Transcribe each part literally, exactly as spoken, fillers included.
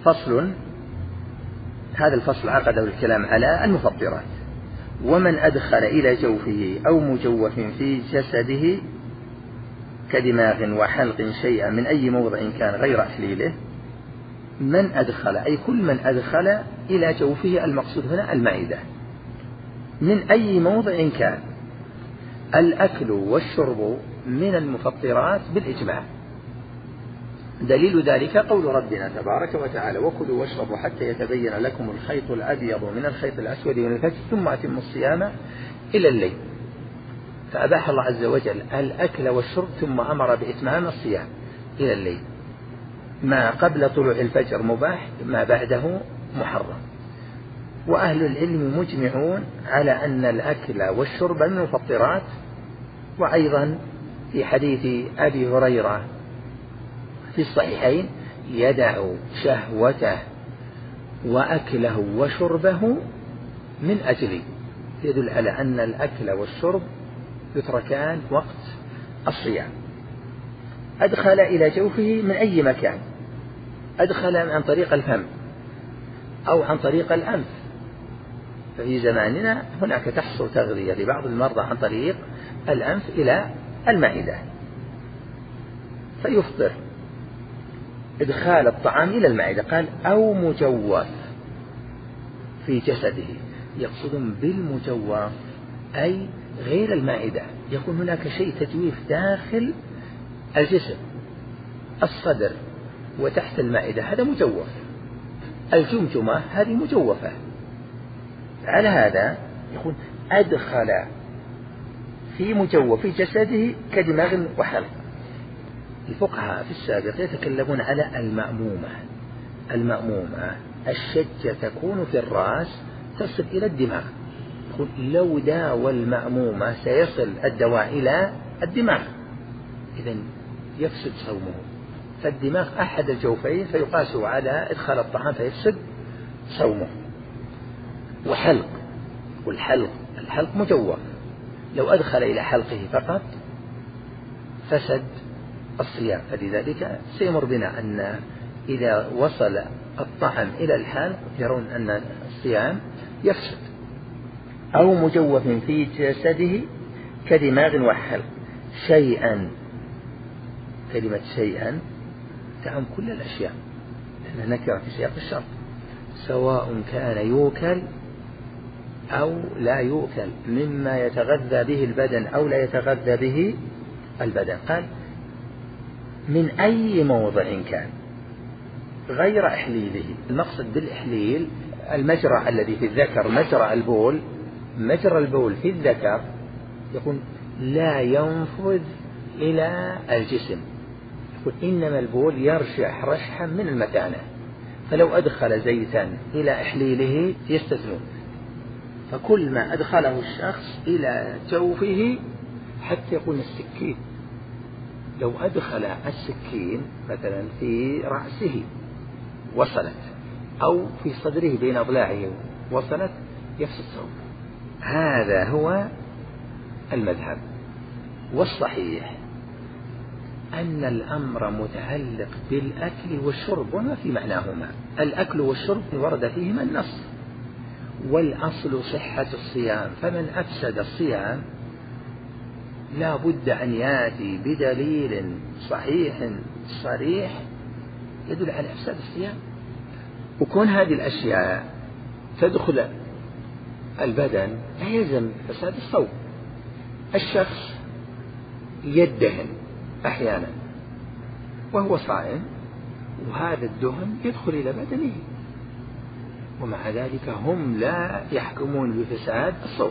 فصل. هذا الفصل عقده الكلام على المفطرات. ومن أدخل إلى جوفه أو مجوف في جسده كدماغ وحلق شيئا من أي موضع كان غير أحليله. من أدخل أي كل من أدخل إلى جوفه، المقصود هنا المعدة، من أي موضع كان. الأكل والشرب من المفطرات بالإجماع. دليل ذلك قول ربنا تبارك وتعالى: وكلوا واشربوا حتى يتبين لكم الخيط الأبيض من الخيط الأسود من الفجر ثم أتموا الصيام إلى الليل. فأباح الله عز وجل الأكل والشرب ثم أمر بإتمام الصيام إلى الليل. ما قبل طلوع الفجر مباح، ما بعده محرم. وأهل العلم مجمعون على أن الأكل والشرب من المفطرات. وأيضا في حديث أبي هريرة في الصحيحين: يدع شهوته وأكله وشربه من أجلي. يدل على أن الأكل والشرب يتركان وقت الصيام. أدخل إلى جوفه من أي مكان. أدخل عن طريق الفم أو عن طريق الأنف. ففي زماننا هناك تحصل تغذية لبعض المرضى عن طريق الأنف إلى المعدة فيفطر. إدخال الطعام إلى المعدة. قال: أو مجوف في جسده. يقصدون بالمجوف أي غير المعدة، يكون هناك شيء تجويف داخل الجسم، الصدر وتحت المعدة، هذا مجوف. الجمجمة هذه مجوفة. على هذا يقول: أدخل في مجوف في جسده كدماغ وحلق. الفقهاء في السابق يتكلمون على المأمومة. المأمومة الشجة تكون في الرأس تصل إلى الدماغ. يقول: لو داوى المأمومة سيصل الدواء إلى الدماغ، إذن يفسد صومه. فالدماغ أحد الجوفين فيقاس على إدخال الطعام فيفسد صومه. وحلق، والحلق الحلق مجوف، لو أدخل إلى حلقه فقط فسد الصيام. فلذلك سيمر بنا أن إذا وصل الطعام إلى الحلق يرون أن الصيام يفسد. أو مجوف في جسده كدماغ وحلق شيئا. كلمة شيئا تعم كل الأشياء لأنها نكرة في سياق الشرط، سواء كان يوكل أو لا يؤكل، مما يتغذى به البدن أو لا يتغذى به البدن. قال: من أي موضع كان غير إحليله. المقصد بالإحليل المجرى الذي في الذكر، مجرى البول. مجرى البول في الذكر يقول لا ينفذ إلى الجسم، يقول إنما البول يرشح رشحا من المثانة، فلو أدخل زيتا إلى إحليله يستثنون. فكل ما أدخله الشخص إلى جوفه، حتى يقول السكين، لو أدخل السكين مثلا في رأسه وصلت، أو في صدره بين أضلاعه وصلت، يفسد صومه. هذا هو المذهب. والصحيح أن الأمر متعلق بالأكل والشرب وما في معناهما. الأكل والشرب ورد فيهما النص، والأصل صحة الصيام، فمن أفسد الصيام لا بد أن يأتي بدليل صحيح صريح يدل على إفساد الصيام. وكون هذه الأشياء تدخل البدن لا يلزم فساد الصوم. الشخص يدهن أحيانا وهو صائم، وهذا الدهن يدخل إلى بدنه، ومع ذلك هم لا يحكمون بفساد الصوم.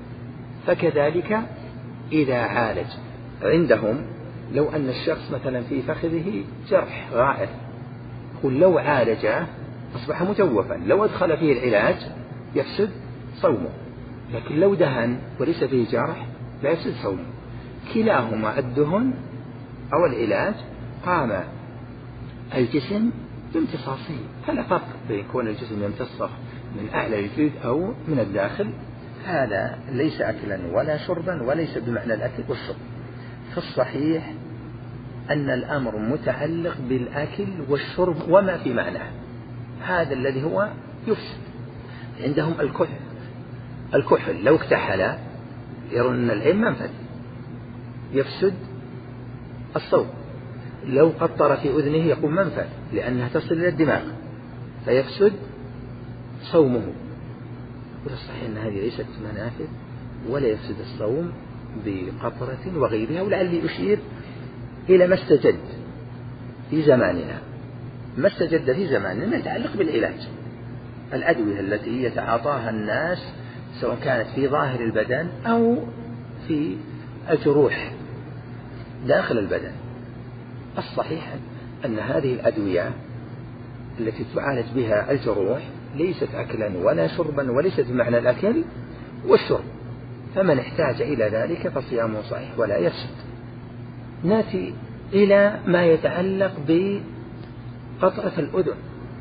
فكذلك إذا عالج عندهم، لو أن الشخص مثلا في فخذه جرح غائر، يقول لو عالجه أصبح مجوفا، لو أدخل فيه العلاج يفسد صومه. لكن لو دهن وليس فيه جرح لا يفسد صومه. كلاهما الدهن أو العلاج قام الجسم بامتصاصه، فلا فرق بين كون الجسم يمتصه من أعلى الجلد أو من الداخل. هذا ليس أكلا ولا شربا، وليس بمعنى الأكل والشرب. فالصحيح أن الأمر متعلق بالأكل والشرب وما في معناه. هذا الذي هو يفسد. عندهم الكحل الكحل لو اكتحل يرون أن العين منفذ يفسد الصوم، لو قطر في أذنه يقوم منفذ لأنها تصل إلى الدماغ فيفسد صومه. والصحيح أن هذه ليست منافذ ولا يفسد الصوم بقطرة وغيرها. ولعلي أشير إلى ما استجد في زماننا ما استجد في زماننا ما يتعلق بالعلاج، الأدوية التي يتعاطاها الناس سواء كانت في ظاهر البدن أو في الجروح داخل البدن. الصحيح أن هذه الأدوية التي تعالج بها الجروح ليست أكلا ولا شربا وليست بمعنى الأكل والشرب، فمن احتاج إلى ذلك فصيامه صحيح ولا يفسد. نأتي إلى ما يتعلق بقطرة الأذن.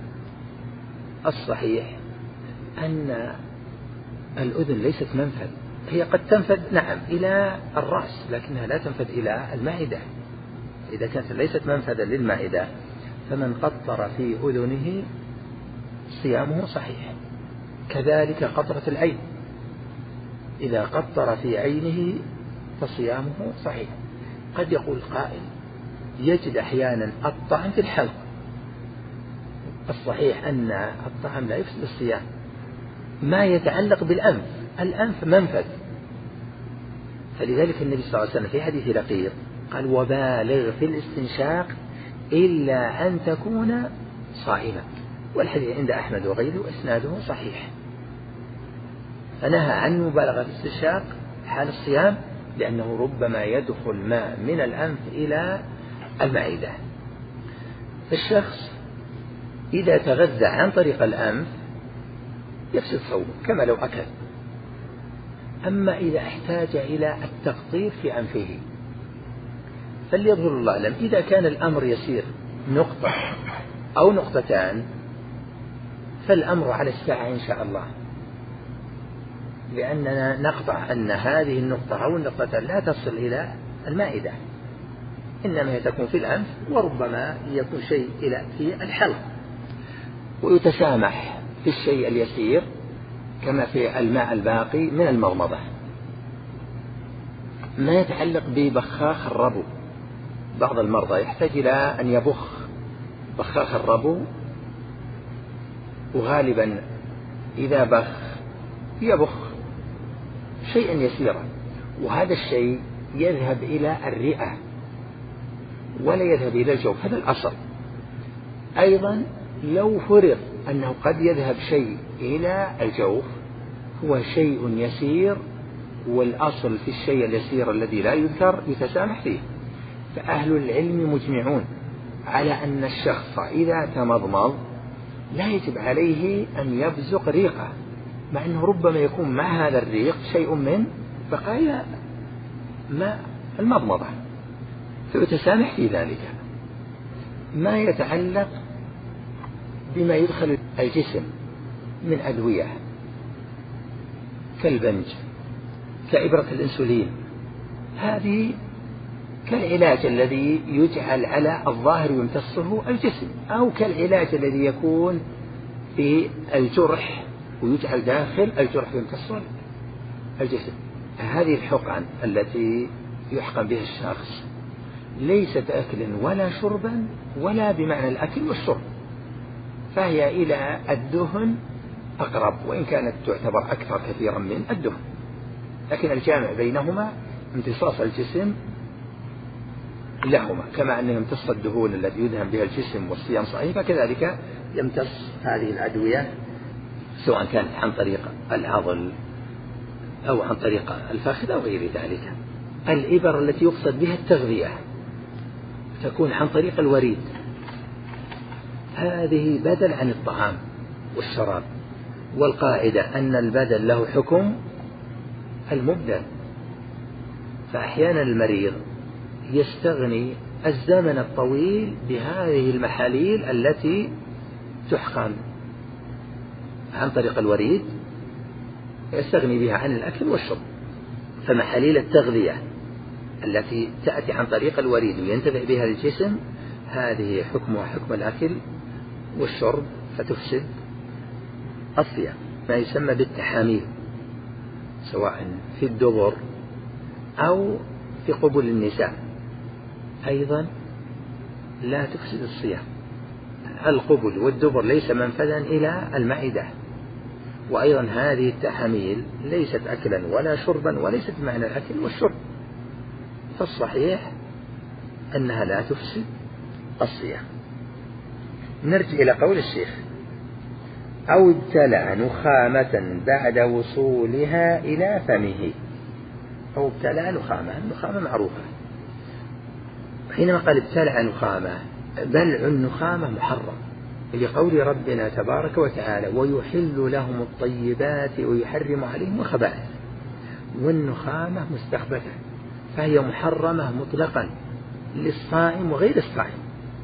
الصحيح أن الأذن ليست منفذ، هي قد تنفذ نعم إلى الرأس لكنها لا تنفذ إلى المعدة. إذا كانت ليست منفذا للمعدة فمن قطر في أذنه صيامه صحيح. كذلك قطرة العين، إذا قطر في عينه فصيامه صحيح. قد يقول قائل يجد أحيانا الطعن في الحلق. الصحيح أن الطعن لا يفسد الصيام. ما يتعلق بالأنف، الأنف منفذ، فلذلك النبي صلى الله عليه وسلم في حديث لقيط قال وبالغ في الاستنشاق إلا أن تكون صائما، والحديث عند أحمد وغيره إسناده صحيح. فنهى عن مبالغة في الاستنشاق حال الصيام لأنه ربما يدخل ماء من الأنف إلى المعدة. الشخص إذا تغذى عن طريق الأنف يفسد صومه كما لو أكل. أما إذا احتاج إلى التقطير في أنفه فليظهر الله أعلم. إذا كان الأمر يسير نقطة أو نقطتان فالأمر على الساعة إن شاء الله، لأننا نقطع أن هذه النقطة أو النقطتان لا تصل إلى المائدة، إنما هي تكون في الأنف وربما يكون شيء إلى في الحلق. ويتسامح في الشيء اليسير كما في الماء الباقي من المضمضة. ما يتعلق ببخاخ الربو، بعض المرضى يحتاج إلى أن يبخ بخاخ الربو، وغالبا إذا بخ يبخ شيئا يسيرا، وهذا الشيء يذهب إلى الرئة ولا يذهب إلى الجوف، هذا الأصل. أيضا لو فرض أنه قد يذهب شيء إلى الجوف هو شيء يسير، والأصل في الشيء اليسير الذي لا يذكر يتسامح فيه. فأهل العلم مجمعون على أن الشخص إذا تمضمض لا يجب عليه أن يبزق ريقه، مع أنه ربما يكون مع هذا الريق شيء من بقايا ماء المضمضة فيتسامح في ذلك. ما يتعلق بما يدخل الجسم من أدوية كالبنج كإبرة الإنسولين، هذه كالعلاج الذي يجعل على الظاهر يمتصه الجسم، أو كالعلاج الذي يكون في الجرح ويجعل داخل الجرح يمتصه الجسم. هذه الحقن التي يحقن بها الشخص ليست أكل ولا شربا ولا بمعنى الأكل والشرب، فهي إلى الدهن أقرب، وإن كانت تعتبر أكثر كثيرا من الدهن، لكن الجامع بينهما امتصاص الجسم لهما. كما أنه يمتص الدهون التي يدهن بها الجسم والصيام صحيح، فكذلك يمتص هذه الأدوية سواء كانت عن طريق العضل أو عن طريق الفخذ أو غير ذلك. الإبر التي يقصد بها التغذية تكون عن طريق الوريد، هذه بدل عن الطعام والشراب، والقاعدة أن البدل له حكم المبدل. فأحيانا المريض يستغني الزمن الطويل بهذه المحاليل التي تحقن عن طريق الوريد، يستغني بها عن الأكل والشرب. فمحاليل التغذية التي تأتي عن طريق الوريد وينتفع بها الجسم هذه حكمها حكم الأكل والشرب، فتفسد الصيام، ما يسمى بالتحاميل سواء في الدبر أو في قبل النساء أيضا لا تفسد الصيام. القبل والدبر ليس منفذا إلى المعدة، وأيضا هذه التحاميل ليست أكلا ولا شربا وليست بمعنى الأكل والشرب، فالصحيح أنها لا تفسد الصيام. نرجع إلى قول الشيخ: أو ابتلع نخامة بعد وصولها إلى فمه. أو ابتلع نخامة، النخامة معروفة. حينما قال ابتلع نخامة، بلع النخامة محرم لقول ربنا تبارك وتعالى: ويحل لهم الطيبات ويحرم عليهم الخبائث. والنخامة مستخبثة فهي محرمة مطلقا للصائم وغير الصائم.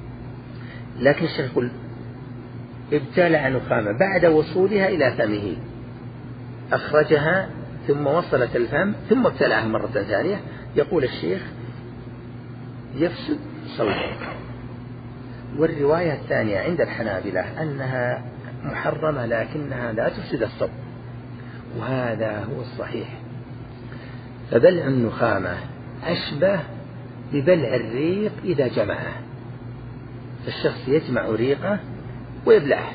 لكن الشيخ يقول ابتلع نخامة بعد وصولها إلى فمه، أخرجها ثم وصلت الفم ثم ابتلعها مرة ثانية. يقول الشيخ يفسد صومه. والرواية الثانية عند الحنابلة أنها محرمة لكنها لا تفسد الصوم، وهذا هو الصحيح. فبلع النخامة أشبه ببلع الريق إذا جمعه، فالشخص يجمع ريقه ويبلعه،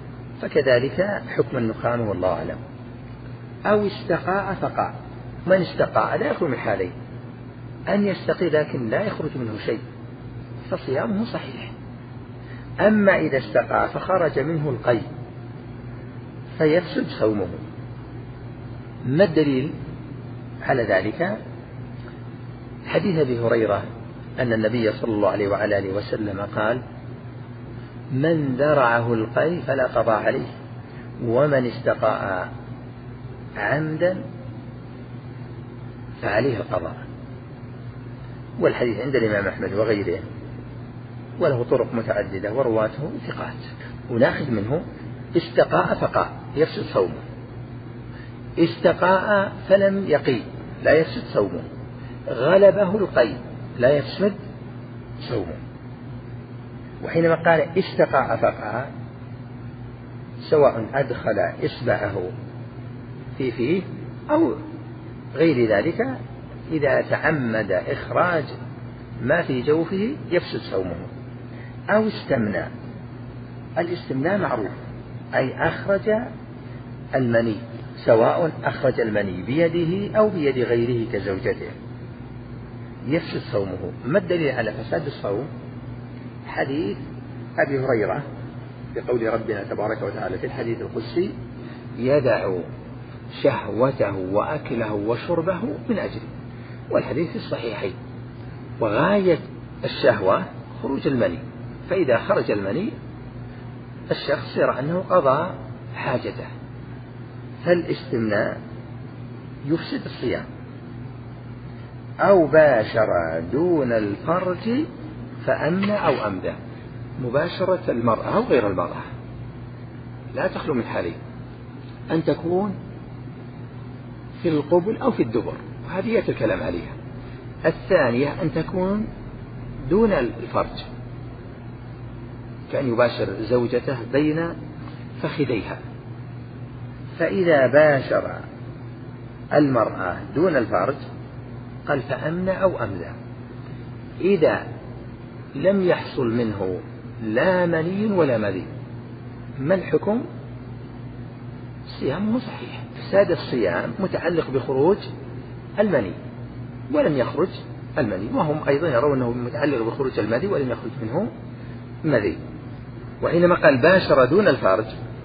فكذلك حكم النخامة والله أعلم. أو استقاء فقاء. من استقاء لا يخرج من حالين: أن يستقي لكن لا يخرج منه شيء فصيامه صحيح. أما إذا استقى فخرج منه القي فيفسد صومه. ما الدليل على ذلك؟ حديث أبي هريرة أن النبي صلى الله عليه وعلى آله وسلم قال: من ذرعه القي فلا قضاء عليه، ومن استقاء عمدا فعليه القضاء. والحديث عند الإمام أحمد وغيره، وله طرق متعددة ورواته ثقات. وناخذ منه: استقاء فقاء يفسد صومه، استقاء فلم يقي لا يفسد صومه، غلبه القي لا يفسد صومه. وحينما قال استقاء فقاء سواء أدخل إصبعه في فيه أو غير ذلك، إذا تعمد إخراج ما في جوفه يفسد صومه. أو استمنى. الاستمناء معروف، أي أخرج المني، سواء أخرج المني بيده أو بيد غيره كزوجته، يفسد صومه. ما الدليل على فساد الصوم؟ حديث أبي هريرة بقول ربنا تبارك وتعالى في الحديث القدسي: يدع شهوته وأكله وشربه من أجله. والحديث في الصحيحين. وغاية الشهوة خروج المني، فإذا خرج المني الشخص يرى أنه قضى حاجته، فالاستمناء يفسد الصيام. أو باشر دون الفرج فأمنى أو أمدى. مباشرة المرأة أو غير المرأة لا تخلو من حالين: أن تكون في القبل أو في الدبر، وهذه الكلام عليها. الثانية أن تكون دون الفرج، كأن يباشر زوجته بين فخذيها. فإذا باشر المرأة دون الفرج قال فأمنى أو أمدى. إذا لم يحصل منه لا مني ولا مذي، ما الحكم؟ صيامه صحيح. فساد الصيام متعلق بخروج المني ولم يخرج المني، وهم أيضا يرون أنه متعلق بخروج المذي ولم يخرج منه مذي. وحينما قال باشر دون الفرج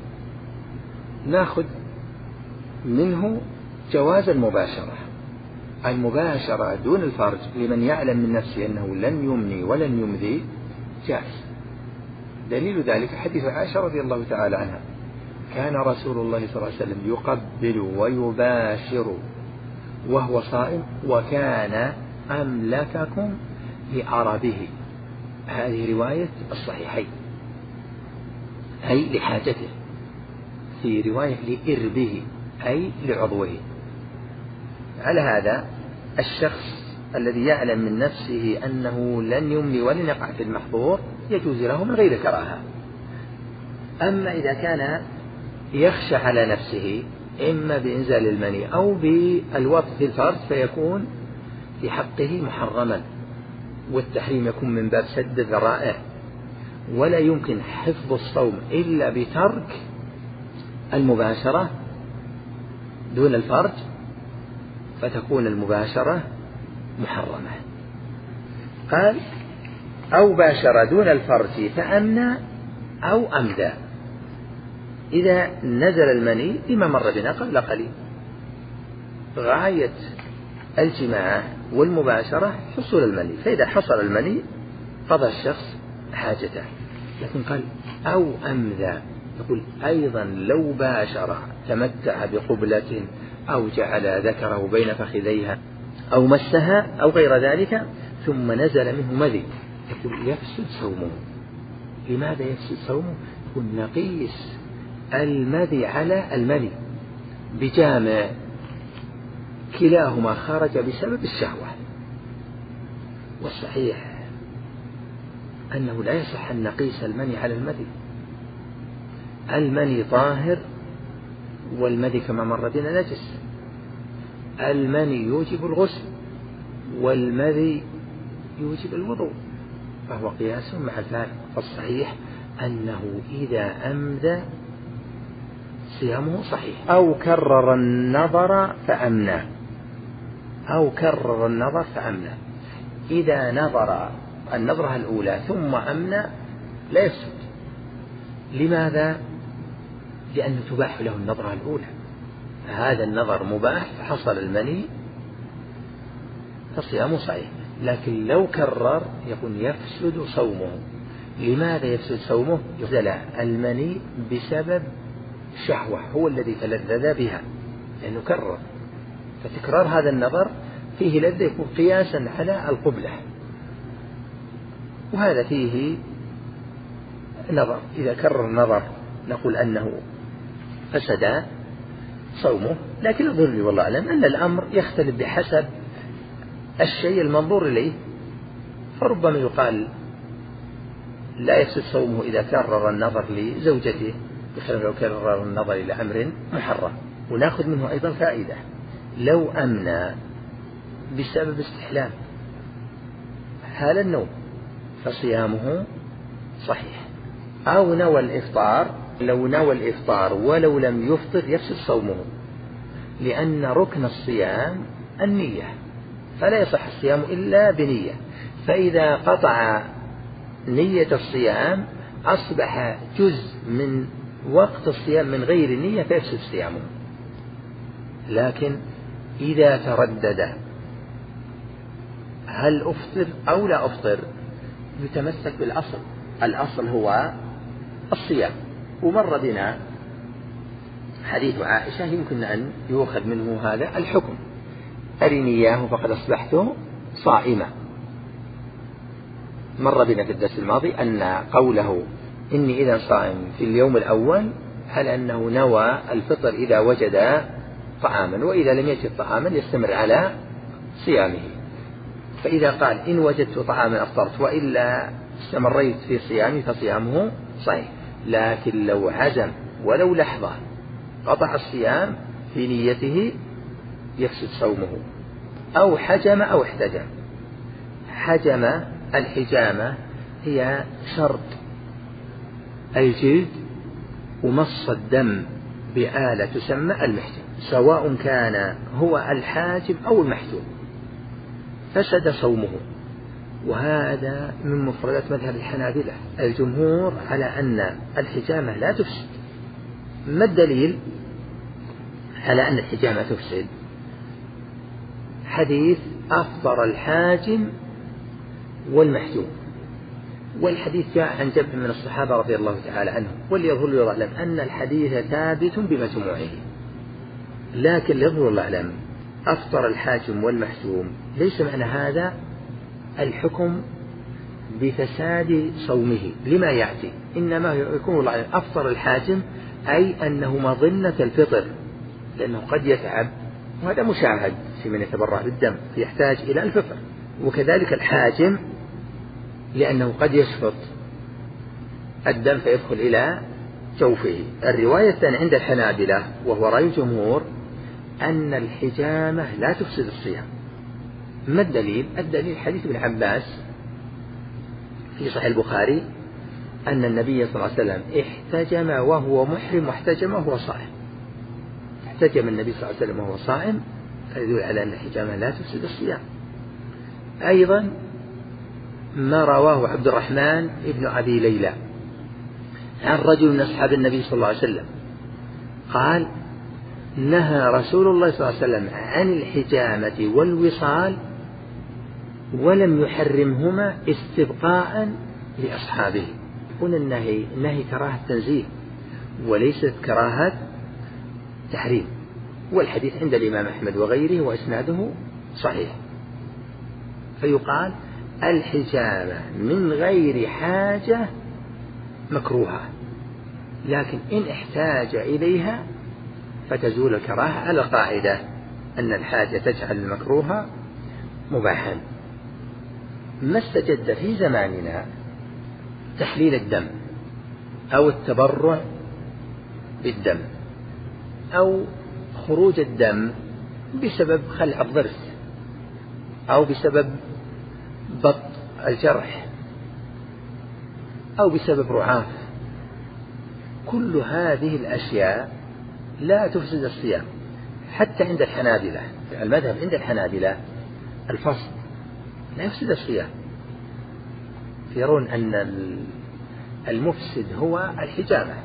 ناخذ منه جواز المباشرة. المباشرة دون الفرج لمن يعلم من نفسه أنه لن يمني ولن يمذي جائز. دليل ذلك حديث عائشة رضي الله تعالى عنها: كان رسول الله صلى الله عليه وسلم يقبل ويباشر وهو صائم وكان أملككم لعربه. هذه رواية الصحيحين، أي لحاجته، في رواية لإربه أي لعضوه. على هذا الشخص الذي يعلم من نفسه أنه لن يملي ولن يقع في المحظور يجوز له من غير كراهة. أما إذا كان يخشى على نفسه إما بإنزال المني أو بالوطء في الفرج فيكون في حقه محرما، والتحريم يكون من باب سد الذرائع، ولا يمكن حفظ الصوم إلا بترك المباشرة دون الفرج، فتكون المباشرة محرمة. قال أو باشر دون الفرج فأمنى أو أمدى، إذا نزل المني لما مر بنا قبل قليل، غاية الجماع والمباشرة حصول المني، فإذا حصل المني قضى الشخص حاجته. لكن قال أو أمذى، يقول أيضا لو باشر تمتع بقبلة أو جعل ذكره بين فخذيها أو مسها أو غير ذلك ثم نزل منه مذي، يقول يفسد صومه. لماذا يفسد صومه؟ يقول نقيس المذي على المني بجامع كلاهما خرج بسبب الشهوة، والصحيح أنه لا يصح أن نقيس المني على المذي. المني طاهر والمذي كما مر بنا نجس، المني يوجب الغسل والمذي يوجب الوضوء، فهو قياس مع الفارق. فالصحيح أنه إذا أمذى صيامه صحيح. أو كرر النظر فأمنى، أو كرر النظر فأمنى، إذا نظر النظرة الأولى ثم أمنى لا يفسد. لماذا؟ لأنه تباح له النظرة الأولى، هذا النظر مباح فحصل المني فصيامه صحيح. لكن لو كرر يكون يفسد صومه. لماذا يفسد صومه؟ يزال المني بسبب شهوة هو الذي تلذذ بها لأنه كرر، فتكرار هذا النظر فيه لذة يكون قياسا على القبلة، وهذا فيه نظر. إذا كرر النظر نقول أنه فسد صومه. لكن الظاهر والله أعلم أن الأمر يختلف بحسب الشيء المنظور إليه، فربما يقال لا يفسد صومه إذا كرر النظر لزوجته بخلاف لو كرر النظر إلى أمر محرم. ونأخذ منه أيضا فائدة، لو أمنى بسبب استحلام حال النوم فصيامه صحيح. أو نوى الإفطار، لو نوى الإفطار ولو لم يفطر يفسد صومه، لأن ركن الصيام النية، فلا يصح الصيام إلا بنية. فإذا قطع نية الصيام أصبح جزء من وقت الصيام من غير نية فيفسد صيامه. لكن إذا تردد هل أفطر أو لا أفطر يتمسك بالأصل، الأصل هو الصيام. ومر بنا حديث عائشة يمكن أن يؤخذ منه هذا الحكم، أرني إياه فقد أصبحت صائمة. مر بنا في الدرس الماضي أن قوله إني إذا صائم في اليوم الأول هل أنه نوى الفطر إذا وجد طعاما، وإذا لم يجد طعاما يستمر على صيامه. فإذا قال إن وجدت طعاما أفطرت وإلا استمريت في صيامي فصيامه صحيح. لكن لو عزم ولو لحظة قطع الصيام في نيته يفسد صومه. أو حجم أو احتجم. حجم الحجامة هي شرط الجلد ومص الدم بآلة تسمى المحجم، سواء كان هو الحاجم أو المحجوم فسد صومه. وهذا من مفردات مذهب الحنابلة. الجمهور على أن الحجامة لا تفسد. ما الدليل على أن الحجامة تفسد؟ حديث أفطر الحاجم والمحجوم، والحديث جاء عن جمع من الصحابة رضي الله تعالى عنهم، وليظهر يعلم أن الحديث ثابت بمجموعه. لكن ليظهر يعلم أفطر الحاجم والمحجوم ليس معنى هذا الحكم بفساد صومه لما يأتي، إنما يكون الله أفطر الحاجم أي أنه مظنة الفطر، لأنه قد يتعب، وهذا مشاهد في من يتبرع بالدم فيحتاج إلى الفطر. وكذلك الحاجم لأنه قد يشفط الدم فيدخل إلى جوفه. الرواية الثانية عند الحنابلة وهو رأي الجمهور أن الحجامة لا تفسد الصيام. ما الدليل؟ الدليل حديث ابن عباس في صحيح البخاري أن النبي صلى الله عليه وسلم احتجم وهو محرم واحتجم وهو صائم. احتجم النبي صلى الله عليه وسلم وهو صائم، فيدل على أن الحجامة لا تفسد الصيام. أيضا ما رواه عبد الرحمن ابن أبي ليلى عن رجل من أصحاب النبي صلى الله عليه وسلم قال: نهى رسول الله صلى الله عليه وسلم عن الحجامة والوصال ولم يحرمهما استبقاء لأصحابه. هنا النهي النهي كراهة تنزيه وليست كراهة تحريم، والحديث عند الإمام أحمد وغيره وإسناده صحيح. فيقال الحجامة من غير حاجة مكروهة، لكن إن احتاج إليها فتزول الكراهة، على قاعدة أن الحاجة تجعل المكروه مباحا. ما استجد في زماننا تحليل الدم أو التبرع بالدم أو خروج الدم بسبب خلع الضرس أو بسبب بط الجرح أو بسبب رعاف، كل هذه الأشياء لا تفسد الصيام. حتى عند الحنابلة، المذهب عند الحنابلة الفصل لا يفسد الصيام، يرون أن المفسد هو الحجامة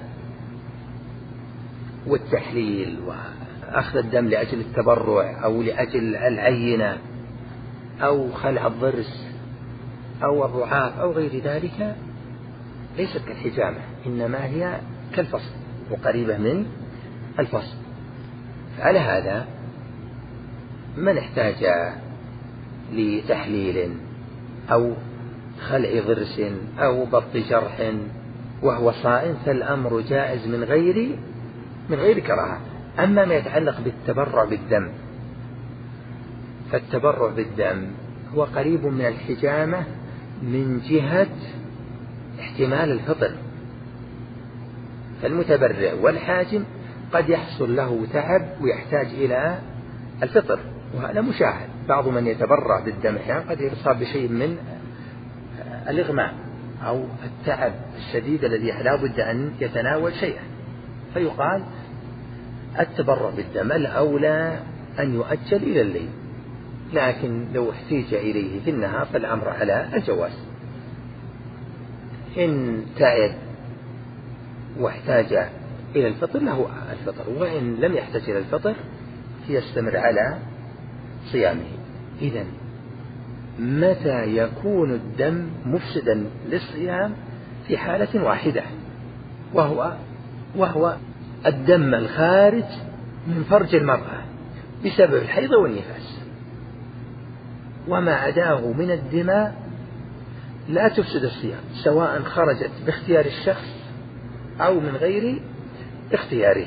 والتحليل وأخذ الدم لأجل التبرع أو لأجل العينة أو خلع الضرس أو الرعاف أو غير ذلك، ليست كالحجامة، إنما هي كالفصل وقريبة من الفصل. فعلى هذا من احتاج لتحليل أو خلع ضرس أو بط جرح وهو صائم فالأمر جائز من غير من غير كراهة. أما ما يتعلق بالتبرع بالدم فالتبرع بالدم هو قريب من الحجامة من جهة احتمال الفطر، فالمتبرع والحاجم قد يحصل له تعب ويحتاج إلى الفطر، وهذا مشاهد. بعض من يتبرع بالدم أحيانا قد يصاب بشيء من الإغماء أو التعب الشديد الذي لا بد أن يتناول شيئا، فيقال التبرع بالدم الأولى أن يؤجل إلى الليل، لكن لو احتيج إليه في النهار فالأمر على الجواز. إن تعب واحتاج إلى الفطر له الفطر، وإن لم يحتاج إلى الفطر يستمر على صيامه. إذن متى يكون الدم مفسدا للصيام؟ في حالة واحدة، وهو وهو الدم الخارج من فرج المرأة بسبب الحيض والنفاس، وما عداه من الدماء لا تفسد الصيام، سواء خرجت باختيار الشخص أو من غير اختياره،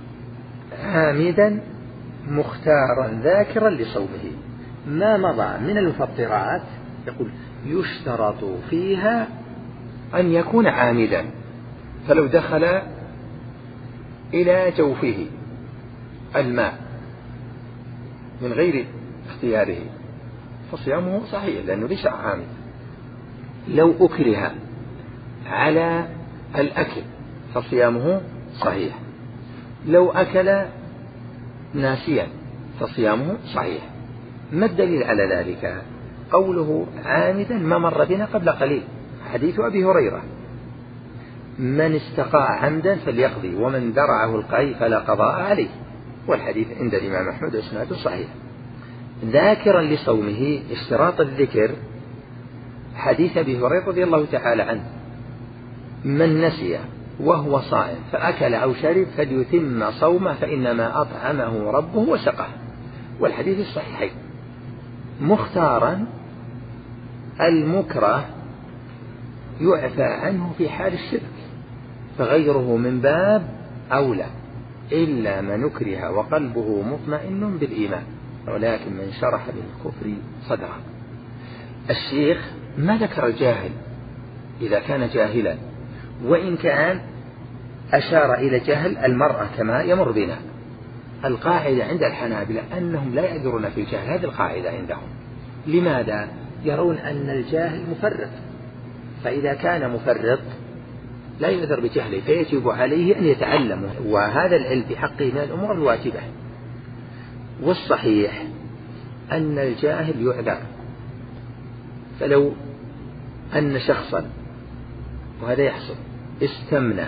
عامدا مختارا ذاكرا لصومه. ما مضى من المفطرات يقول يشترط فيها أن يكون عامدا، فلو دخل إلى جوفه الماء من غير اختياره فصيامه صحيح لأنه ليس عامد. لو أكره على الأكل فصيامه صحيح، لو أكل ناسيا فصيامه صحيح. ما الدليل على ذلك؟ قوله عامدا ما مر بنا قبل قليل، حديث أبي هريرة: من استقاء عمدا فليقضي ومن درعه القيء فلا قضاء عليه، والحديث عند الإمام أحمد وإسناده صحيح. ذاكرا لصومه اشتراط الذكر حديث أبي هريرة رضي الله تعالى عنه: من نسي وهو صائم فأكل أو شرب فليتم صومه فإنما أطعمه ربه وسقاه، والحديث الصحيحين. مختارا المكره يعفى عنه في حال الشرك، فغيره من باب أولى، إلا من نكره وقلبه مطمئن بالإيمان، ولكن من شرح بالكفر صدره. الشيخ ما ذكر الجاهل إذا كان جاهلا، وإن كان أشار إلى جهل المرأة كما يمر بنا. القاعدة عند الحنابلة أنهم لا يعذرون في الجهل، هذه القاعدة عندهم. لماذا؟ يرون أن الجاهل مفرط، فإذا كان مفرط لا يعذر بجهله، فيجب عليه أن يتعلم، وهذا العلم في حقه من الأمور الواجبة. والصحيح أن الجاهل يعذر. فلو أن شخصا، وهذا يحصل، استمنى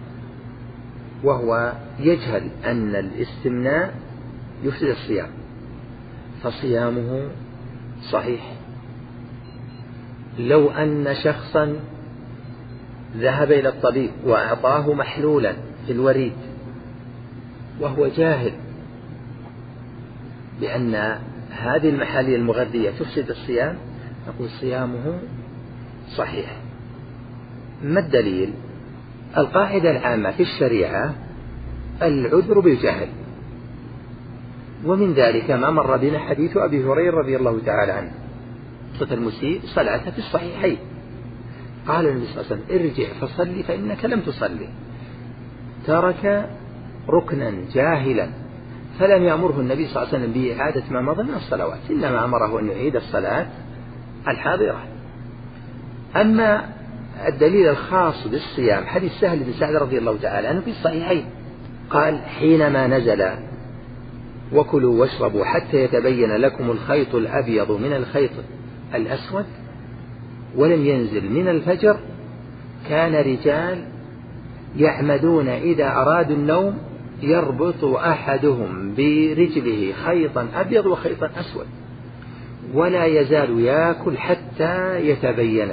وهو يجهل أن الاستمناء يفسد الصيام، فصيامه صحيح. لو أن شخصا ذهب إلى الطبيب وأعطاه محلولا في الوريد وهو جاهل بأن هذه المحاليل المغذية تفسد الصيام، نقول صيامه صحيح. ما الدليل؟ القاعدة العامة في الشريعة العذر بالجهل، ومن ذلك ما مر بنا حديث أبي هريرة رضي الله تعالى عنه صفة المسيء صلاته في الصحيحين، قال النبي صلى الله عليه وسلم ارجع فصلي فإنك لم تصلي. ترك ركنا جاهلا، فلم يأمره النبي صلى الله عليه وسلم بإعادة ما مضى من الصلوات، إنما أمره أن يعيد الصلاة الحاضرة. أما الدليل الخاص بالصيام حديث سهل بن سعد رضي الله تعالى عنه في الصحيحين، قال حينما نزل وكلوا واشربوا حتى يتبين لكم الخيط الأبيض من الخيط الأسود ولم ينزل من الفجر، كان رجال يعمدون إذا أرادوا النوم يربط أحدهم برجله خيطا أبيض وخيطا أسود ولا يزال يأكل حتى يتبين،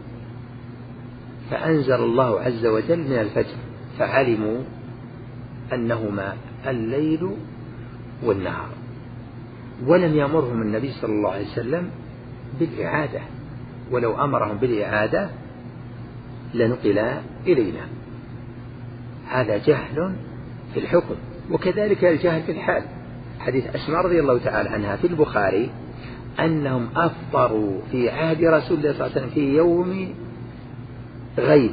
فأنزل الله عز وجل من الفجر فعلموا أنهما الليل والنهار، ولم يأمرهم النبي صلى الله عليه وسلم بالإعادة، ولو أمرهم بالإعادة لنقل إلينا. هذا جهل في الحكم، وكذلك الجهل في الحال. حديث أسماء رضي الله تعالى عنها في البخاري أنهم أفطروا في عهد رسول الله صلى الله عليه وسلم في يوم غيب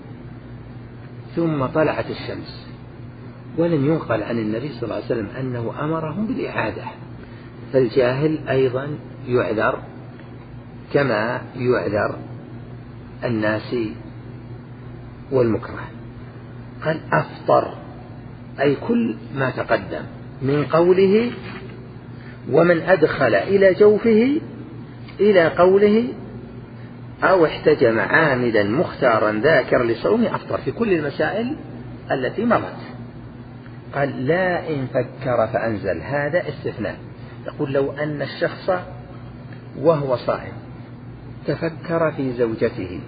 ثم طلعت الشمس، ولم ينقل عن النبي صلى الله عليه وسلم أنه أمرهم بالإعادة. فالجاهل أيضا يعذر كما يعذر الناس والمكره. قال أفطر أي كل ما تقدم من قوله ومن أدخل إلى جوفه إلى قوله أو احتجم عامدا مختارا ذاكر لصوم أفطر، في كل المسائل التي مرت. قال لا إن فكر فأنزل، هذا استثناء. يقول لو أن الشخص وهو صائم تفكر في زوجته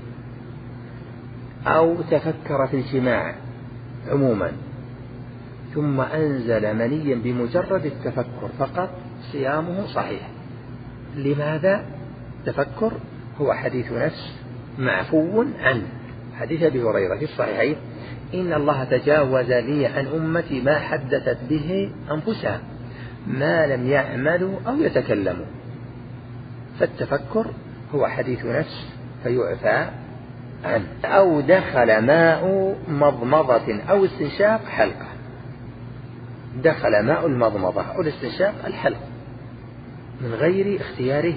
أو تفكر في الجماع عموما ثم أنزل منيا بمجرد التفكر فقط، صيامه صحيح. لماذا؟ تفكر هو حديث نفس معفو عنه، حديث أبي هريرة في الصحيحين إن الله تجاوز لي عن أمتي ما حدثت به أنفسها ما لم يعملوا أو يتكلموا. فالتفكر هو حديث نفس فيعفى عنه. أو دخل ماء مضمضة أو استنشاق حلقة، دخل ماء المضمضة أو الاستنشاق الحلق من غير اختياره،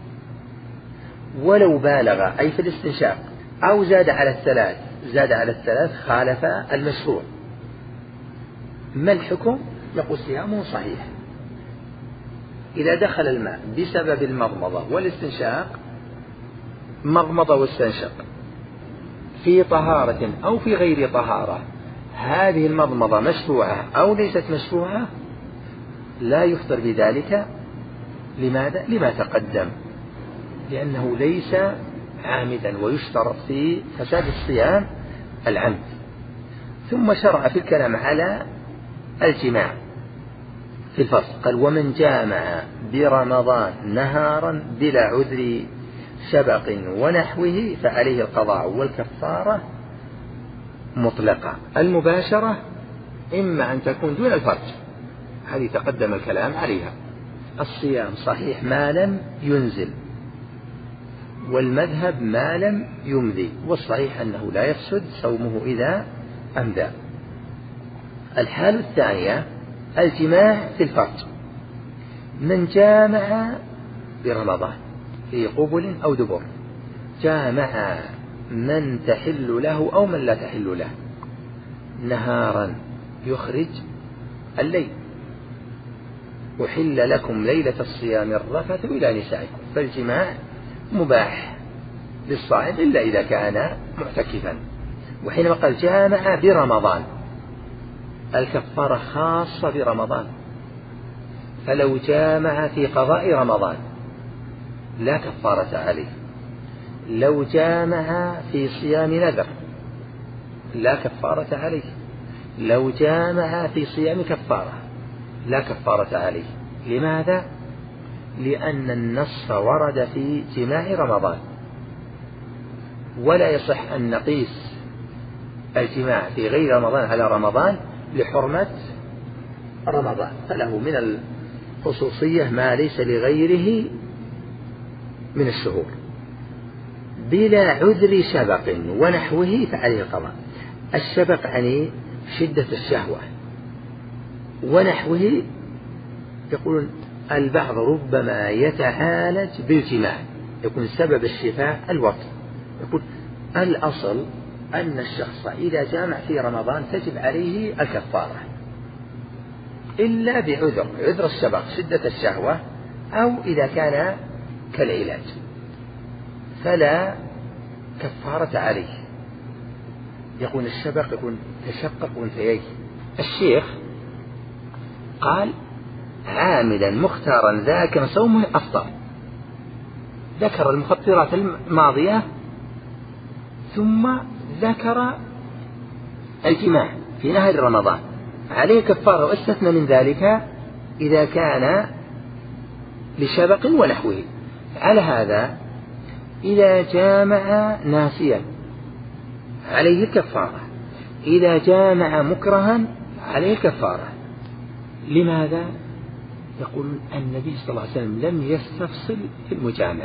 ولو بالغ أي في الاستنشاق أو زاد على الثلاث زاد على الثلاث خالف المشروع. ما الحكم؟ يقول صيامه صحيح. إذا دخل الماء بسبب المضمضة والاستنشاق، مضمضة واستنشق في طهارة أو في غير طهارة، هذه المضمضة مشروعة أو ليست مشروعة، لا يفطر بذلك. لماذا؟ لما تقدم، لأنه ليس عامدا، ويشترط في فساد الصيام العمد. ثم شرع في الكلام على الجماع في الفصل، قال ومن جامع برمضان نهارا بلا عذر شبق ونحوه فعليه القضاء والكفارة مطلقة. المباشرة إما أن تكون دون الفرج، هذه تقدم الكلام عليها. الصيام صحيح ما لم ينزل، والمذهب ما لم يمضي، والصحيح أنه لا يفسد صومه إذا أمدى. الحالة الثانية الجماع في الفرج، من جامع برمضان في قبل أو دبر، جامع من تحل له أو من لا تحل له نهارا يخرج الليل، أحل لكم ليلة الصيام الرفث إلى نسائكم، فالجماع مباح للصائم إلا إذا كان معتكفا. وحينما قال جامع برمضان الكفارة خاصة برمضان، فلو جامع في قضاء رمضان لا كفارة عليه، لو جامع في صيام نذر لا كفارة عليه، لو جامع في صيام كفارة لا كفارة عليه. لماذا؟ لأن النص ورد في جماع رمضان، ولا يصح أن نقيس الجماع في غير رمضان على رمضان لحرمة رمضان، فله من الخصوصية ما ليس لغيره من الشهور. بلا عذر سبق ونحوه فعليه القضاء. السبق يعني شدة الشهوة، ونحوه يقولون البعض ربما يتعالج بالجماع، يكون سبب الشفاء الوقت. يقول الأصل أن الشخص إذا جامع في رمضان تجب عليه الكفارة إلا بعذر، عذر السبق شدة الشهوة، أو إذا كان كالعلاج فلا كفارة عليه. يكون السبق يكون تشقق وانتهيه. الشيخ قال عاملا مختارا ذاك صومه أفطر، ذكر المفطرات الماضية ثم ذكر الجماع في نهار رمضان عليه كفارة، واستثنى من ذلك إذا كان لسبق ونحوه. على هذا إذا جامع ناسيا عليه كفارة، إذا جامع مكرها عليه كفارة. لماذا؟ يقول النبي صلى الله عليه وسلم لم يستفصل في المجامع.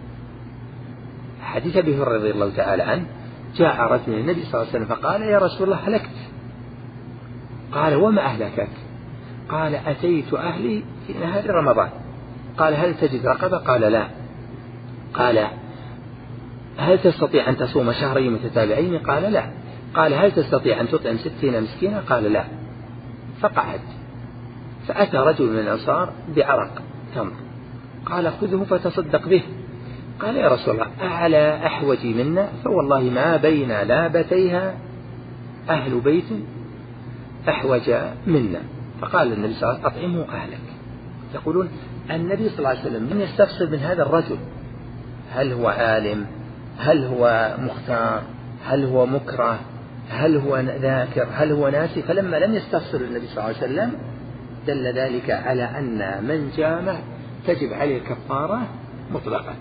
حديث أبي هريرة رضي الله تعالى عنه جاء رجل من النبي صلى الله عليه وسلم فقال يا رسول الله هلكت. قال وما أهلكك؟ قال أتيت أهلي في نهار رمضان. قال هل تجد رقبة؟ قال لا. قال هل تستطيع أن تصوم شهرين متتابعين؟ قال لا. قال هل تستطيع أن تطعم ستين مسكينا؟ قال لا. فقعد، فأتى رجل من الأنصار بعرق تمر، قال خذه فتصدق به. قال يا رسول الله أعلى أحوج منا، فوالله ما بين لابتيها أهل بيت أحوج منا. فقال النبي صلى الله عليه وسلم أطعمه أهلك. يقولون النبي صلى الله عليه وسلم لم يستفسر من هذا الرجل هل هو عالم، هل هو مختار، هل هو مكره، هل هو ذاكر، هل هو ناسي. فلما لم يستفسر النبي صلى الله عليه وسلم دل ذلك على أن من جامع تجب عليه الكفارة مطلقا.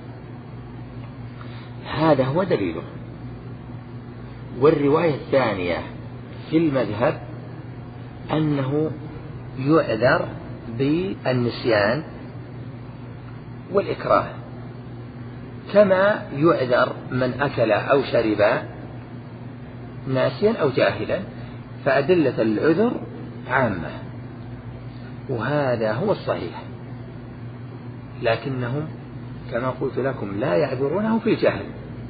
هذا هو دليله. والرواية الثانية في المذهب أنه يعذر بالنسيان والإكراه، كما يعذر من أكل أو شرب ناسيا أو جاهلا، فأدلة العذر عامة، وهذا هو الصحيح. لكنهم كما قلت لكم لا يعذرونه في الجهل،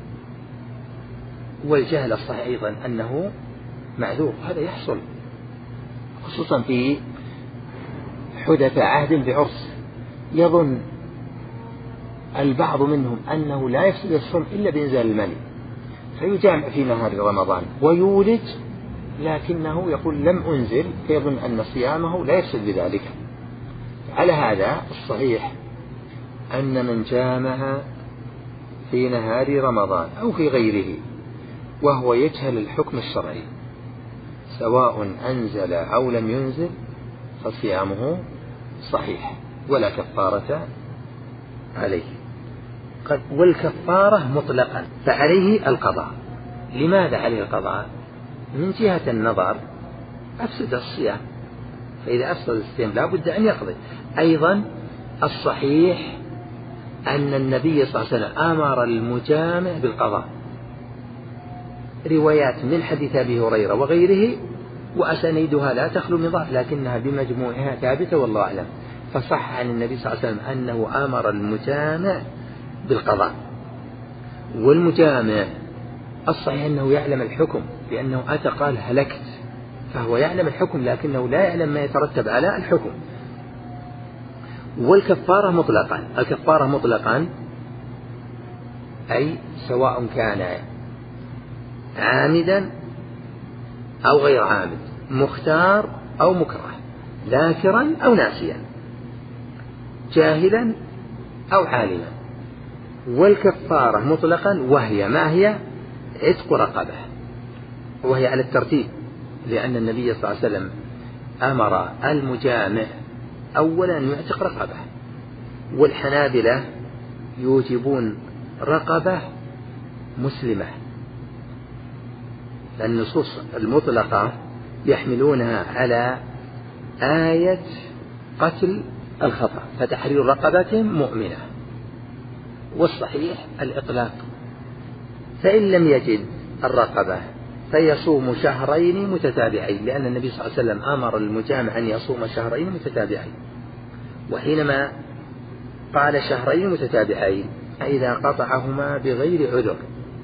والجهل الصحيح أيضا أنه معذور. هذا يحصل خصوصا في حدث عهد بعرس، يظن البعض منهم أنه لا يفسد الصوم إلا بإنزال المني، فيجامع في نهار رمضان ويولج، لكنه يقول لم أنزل، فيظن أن صيامه لا يفسد بذلك. على هذا الصحيح أن من جامع في نهار رمضان أو في غيره وهو يجهل الحكم الشرعي سواء أنزل أو لم ينزل فصيامه صحيح ولا كفارة عليه. والكفارة مطلقا فعليه القضاء. لماذا عليه القضاء؟ من جهة النظر أفسد الصيام، فإذا أفسد الصيام لا بد أن يقضي. أيضا الصحيح أن النبي صلى الله عليه وسلم أمر المجامع بالقضاء، روايات من حديث أبي هريرة وغيره وأسانيدها لا تخلو من ضعف، لكنها بمجموعها ثابتة والله أعلم. فصح عن النبي صلى الله عليه وسلم أنه أمر المجامع بالقضاء. والمجامع الصحيح أنه يعلم الحكم، لأنه أتى قال هلكت، فهو يعلم الحكم لكنه لا يعلم ما يترتب على الحكم. والكفارة مطلقا، الكفارة مطلقا أي سواء كان عامدا أو غير عامد، مختار أو مكره، ذاكرا أو ناسيا، جاهلا أو عالما. والكفارة مطلقا وهي ما هي؟ عتق رقبة، وهي على الترتيب، لأن النبي صلى الله عليه وسلم أمر المجامع أولا أن يعتق رقبة. والحنابلة يوجبون رقبة مسلمة، لأن النصوص المطلقة يحملونها على آية قتل الخطأ، فتحرير رقبة مؤمنة، والصحيح الإطلاق. فإن لم يجد الرقبة فيصوم شهرين متتابعين، لأن النبي صلى الله عليه وسلم أمر المجامع أن يصوم شهرين متتابعين. وحينما قال شهرين متتابعين إذا قطعهما بغير عذر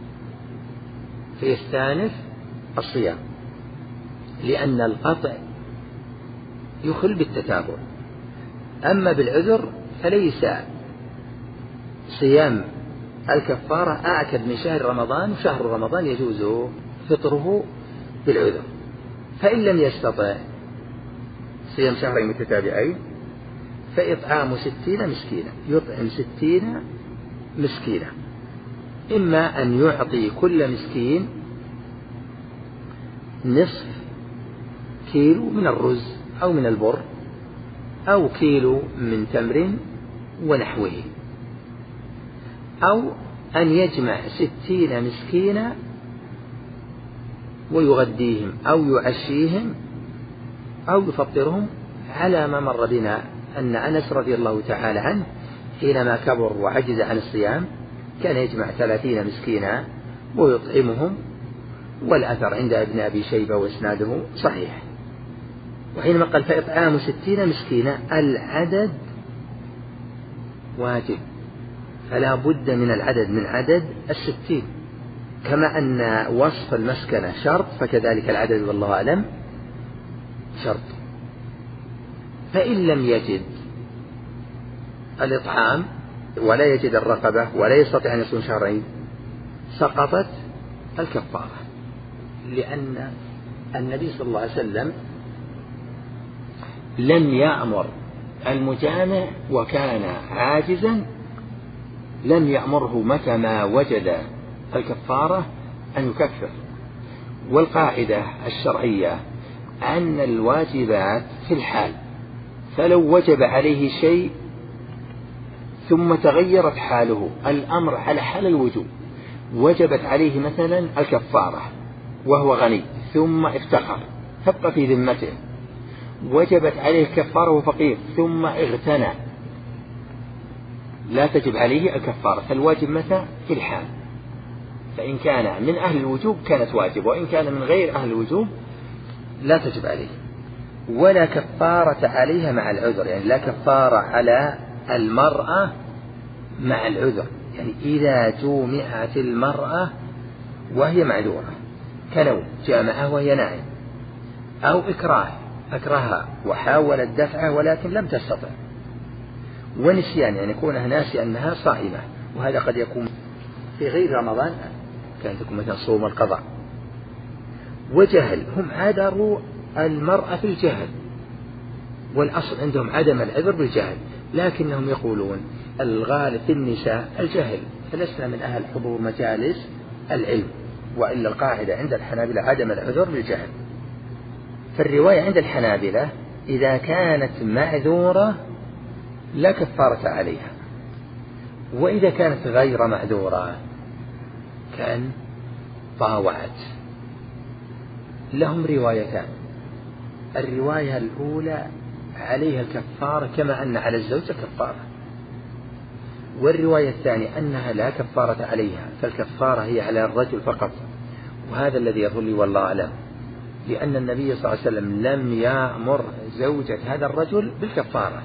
فيستانف الصيام، لأن القطع يخل بالتتابع. أما بالعذر فليس صيام الكفارة أعكد من شهر رمضان، وشهر رمضان يجوز فطره بالعذر. فإن لم يستطع صيام شهرين متتابعين فإطعام ستين مسكينا، يطعم ستين مسكينا، إما أن يعطي كل مسكين نصف كيلو من الرز أو من البر، أو كيلو من تمر ونحوه، أو أن يجمع ستين مسكينا ويغديهم أو يعشيهم أو يفطرهم، على ما مر بنا أن أنس رضي الله تعالى عنه حينما كبر وعجز عن الصيام كان يجمع ثلاثين مسكينا ويطعمهم، والأثر عند ابن أبي شيبة وإسناده صحيح. وحينما قال فإطعام ستين مسكينا العدد واجب، فلا بد من العدد من عدد الستين، كما أن وصف المسكنة شرط فكذلك العدد والله أعلم شرط. فإن لم يجد الإطعام ولا يجد الرقبة ولا يستطيع أن يصوم شهرين سقطت الكفارة، لأن النبي صلى الله عليه وسلم لم يأمر المجامع وكان عاجزا، لم يأمره متى ما وجد الكفارة أن يكفر. والقاعدة الشرعية أن الواجبات في الحال، فلو وجب عليه شيء ثم تغيرت حاله الأمر على حال الوجوب، وجبت عليه مثلا الكفارة وهو غني ثم افتقر تبقى في ذمته، وجبت عليه الكفارة وهو فقير ثم اغتنى لا تجب عليه الكفارة. فالواجب متى؟ في الحال، فإن كان من أهل الوجوب كانت واجب، وإن كان من غير أهل الوجوب لا تجب عليه. ولا كفارة عليها مع العذر، يعني لا كفارة على المرأة مع العذر، يعني إذا جومعت المرأة وهي معذورة كنوم جامعة وهي نائم، أو إكراه أكرهها وحاولت دفعه ولكن لم تستطع، ونسيان يعني كونها ناسي أنها صائمة، وهذا قد يكون في غير رمضان، كانت تكون مثلا صوم القضاء. وجهل، هم عذروا المرأة في الجهل، والأصل عندهم عدم العذر بالجهل، لكنهم يقولون الغالب في النساء الجهل، فلسنا من أهل حضور مجالس العلم، وإلا القاعدة عند الحنابلة عدم العذر بالجهل. فالرواية عند الحنابلة إذا كانت معذورة لا كفارة عليها، وإذا كانت غير معذورة كان طاوعت. لهم روايتان، الرواية الأولى عليها الكفارة كما أن على الزوجة كفارة، والرواية الثانية أنها لا كفارة عليها، فالكفارة هي على الرجل فقط، وهذا الذي يظل والله أعلم. لأن النبي صلى الله عليه وسلم لم يأمر زوجة هذا الرجل بالكفارة.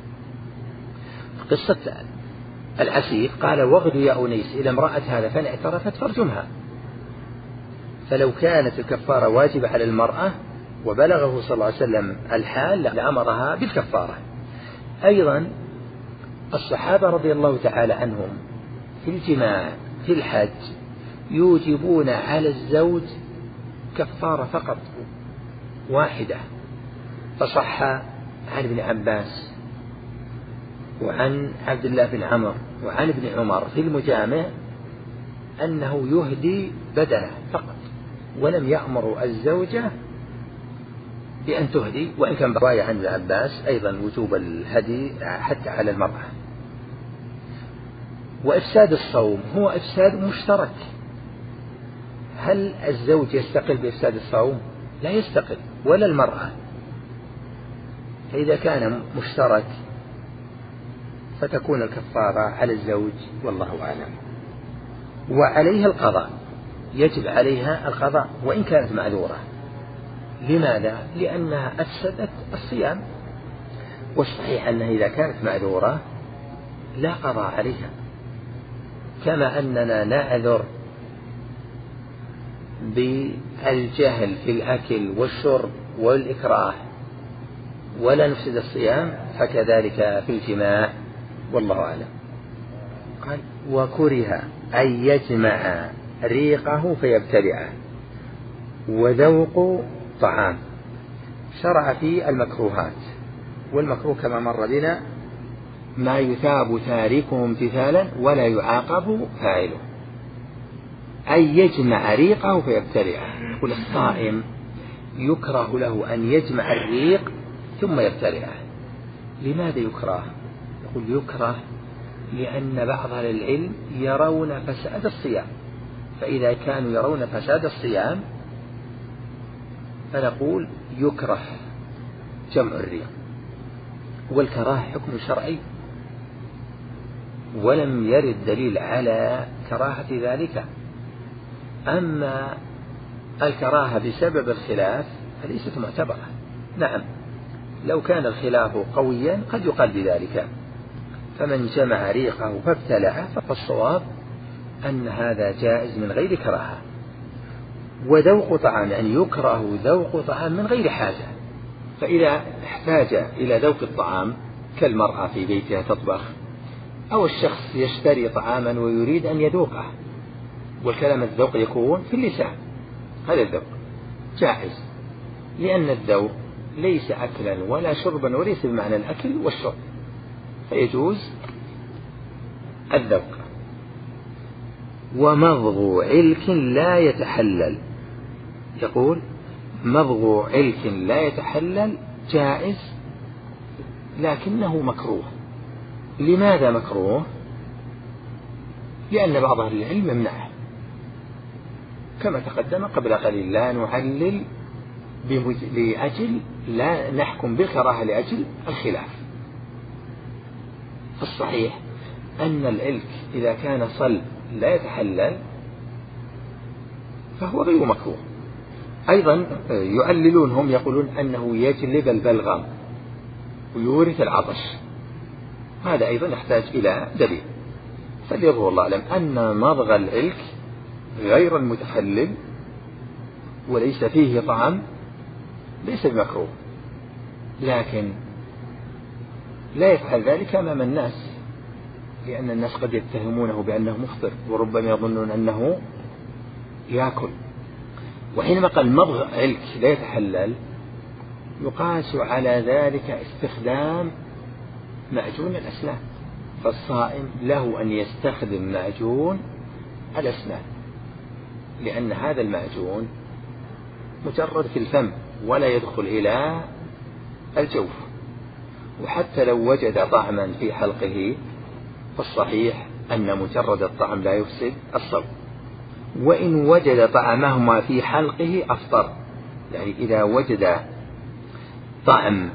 قصة العسيف قال واغدوا يا أنيس إلى امرأة هذا فإن اعترفت فارجمها. فلو كانت الكفارة واجبة على المرأة وبلغه صلى الله عليه وسلم الحال لأمرها بالكفارة. أيضا الصحابة رضي الله تعالى عنهم في الجماع في الحج يوجبون على الزوج كفارة فقط واحدة. فصح عن ابن عباس وعن عبد الله بن عمر وعن ابن عمر في المجامع أنه يهدي بدنه فقط، ولم يأمر الزوجة بأن تهدي، وإن كان برواية عن ابن عباس أيضا وجوب الهدي حتى على المرأة. وإفساد الصوم هو إفساد مشترك. هل الزوج يستقل بإفساد الصوم؟ لا يستقل، ولا المرأة. فإذا كان مشترك فتكون الكفارة على الزوج والله أعلم. وعليها القضاء، يجب عليها القضاء وإن كانت معذورة. لماذا؟ لأنها أفسدت الصيام. والصحيح أنها إذا كانت معذورة لا قضاء عليها، كما أننا نعذر بالجهل في الأكل والشرب والإكراه ولا نفسد الصيام، فكذلك في الجماع والله أعلم. قال وكره أن يجمع ريقه فيبتلعه وذوق طعام. شرع في المكروهات، والمكروه كما مر بنا ما يثاب تاركه امتثالا ولا يعاقب فاعله. أن يجمع ريقه فيبتلعه. يقول الصائم يكره له أن يجمع الريق ثم يبتلعه. لماذا يكره؟ يقول يكره لأن بعض أهل العلم يرون فساد الصيام، فإذا كانوا يرون فساد الصيام فنقول يكره جمع الريق. والكراهة حكم شرعي، ولم يرد دليل على كراهة ذلك. أما الكراهة بسبب الخلاف فليست معتبرة. نعم، لو كان الخلاف قويا قد يقال بذلك. فمن جمع ريقه فابتلعه فالصواب أن هذا جائز من غير كراهة. وذوق طعام يعني يكره ذوق طعام من غير حاجة. فإذا احتاج إلى ذوق الطعام كالمرأة في بيتها تطبخ، أو الشخص يشتري طعاما ويريد أن يذوقه، والكلام الذوق يكون في اللسان، هذا الذوق جائز، لأن الذوق ليس أكلا ولا شربا وليس بمعنى الأكل والشرب، فيجوز الذوق. ومضغ علك لا يتحلل، يقول مضغ علك لا يتحلل جائز لكنه مكروه. لماذا مكروه؟ لأن بعض أهل العلم يمنعه، كما تقدم قبل قليل. لا نعلل لأجل لا نحكم بالكراهة لأجل الخلاف. الصحيح أن العلك إذا كان صلب لا يتحلل فهو غير مكروه. أيضا يؤللون هم، يقولون أنه يجلب البلغم ويورث العطش، هذا أيضا يحتاج إلى دليل. فليظهر الله أعلم أن مضغ العلك غير المتحلل وليس فيه طعم ليس بمكروه، لكن لا يفعل ذلك أمام الناس، لأن الناس قد يتهمونه بأنه مفطر وربما يظنون أنه يأكل. وحينما قال مضغ علك لا يتحلل يقاس على ذلك استخدام معجون الأسنان، فالصائم له أن يستخدم معجون الأسنان، لأن هذا المعجون مجرد في الفم ولا يدخل إلى الجوف، وحتى لو وجد طعما في حلقه فالصحيح أن مجرد الطعم لا يفسد الصوم. وإن وجد طعمهما في حلقه أفطر، يعني إذا وجد طعم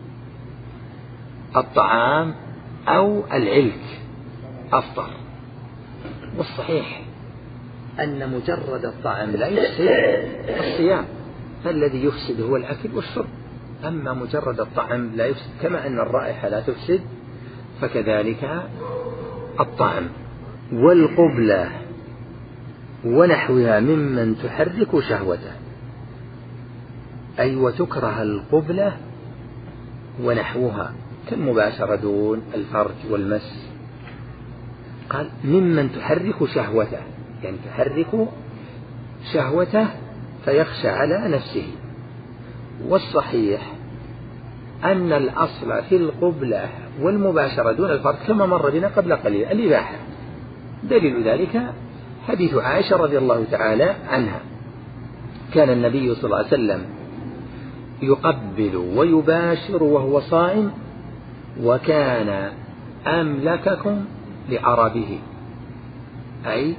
الطعام أو العلك أفطر. والصحيح أن مجرد الطعم لا يفسد الصيام، فالذي يفسد هو الأكل والشرب، أما مجرد الطعم لا يفسد، كما أن الرائحة لا تفسد فكذلك الطعم. والقبلة ونحوها ممن تحرك شهوته، أي وتكره القبلة ونحوها كالمباشرة دون الفرج والمس. قال ممن تحرك شهوته، يعني تحرك شهوته فيخشى على نفسه. والصحيح أن الأصل في القبلة والمباشرة دون الفرج كما مر بنا قبل قليل الإباحة. دليل ذلك حديث عائشة رضي الله تعالى عنها، كان النبي صلى الله عليه وسلم يقبل ويباشر وهو صائم، وكان أملككم لعربه، أي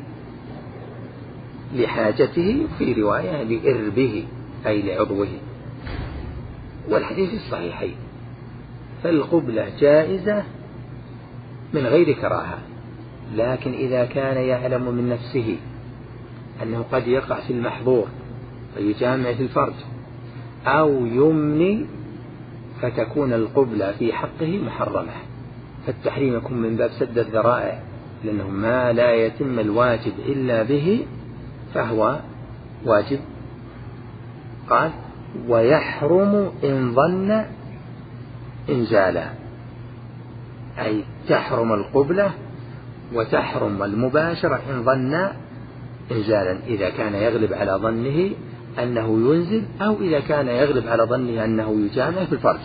لحاجته، في رواية لإربه أي لعضوه. والحديث الصحيحين. فالقبلة جائزة من غير كراهة، لكن إذا كان يعلم من نفسه أنه قد يقع في المحظور فيجامع في الفرج أو يمني فتكون القبلة في حقه محرمة، فالتحريم يكون من باب سد الذرائع، لأنه ما لا يتم الواجب إلا به فهو واجب. قال ويحرم إن ظن إنزالا، أي تحرم القبلة وتحرم المباشرة إن ظن إنزالا، إذا كان يغلب على ظنه أنه ينزل أو إذا كان يغلب على ظنه أنه يجامع في الفرج.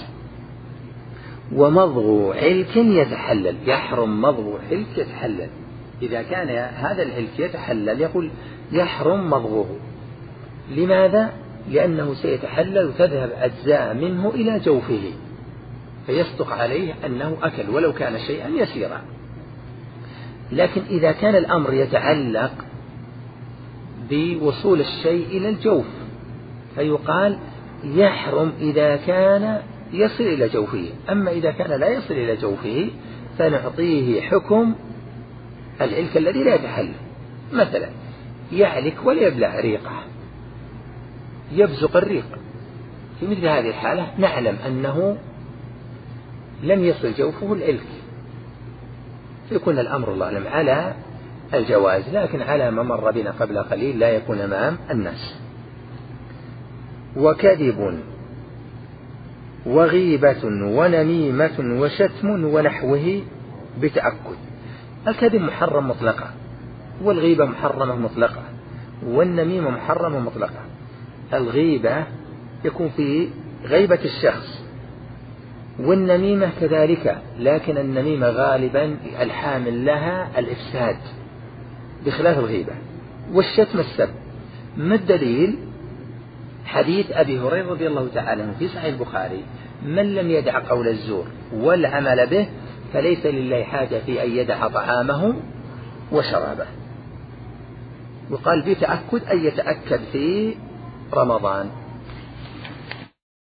ومضغ علك يتحلل، يحرم مضغ علك يتحلل، إذا كان هذا العلك يتحلل يقول يحرم مضغه. لماذا؟ لأنه سيتحلل وتذهب أجزاء منه إلى جوفه فيصدق عليه أنه أكل ولو كان شيئا يسيرا. لكن إذا كان الأمر يتعلق بوصول الشيء إلى الجوف فيقال يحرم إذا كان يصل إلى جوفه، أما إذا كان لا يصل إلى جوفه فنعطيه حكم العلك الذي لا يتحلل. مثلا يعلك ولا يبلع ريقه، يبزق الريق، في مثل هذه الحالة نعلم أنه لم يصل جوفه العلك، فيكون الأمر الله أعلم على الجواز، لكن على ما مر بنا قبل قليل لا يكون أمام الناس. وكذب وغيبة ونميمة وشتم ونحوه بتأكد. الكذب محرم مطلقا، والغيبة محرمة مطلقا، والنميمة محرمة مطلقا. الغيبة يكون في غيبة الشخص، والنميمة كذلك، لكن النميمة غالبا الحامل لها الإفساد بخلاف الغيبة. والشتم السب. ما الدليل؟ حديث أبي هريرة رضي الله تعالى عنه في صحيح البخاري: من لم يدع قول الزور والعمل به فليس لله حاجة في أن يدع طعامه وشرابه. وقال بتأكد أن يتأكد في رمضان،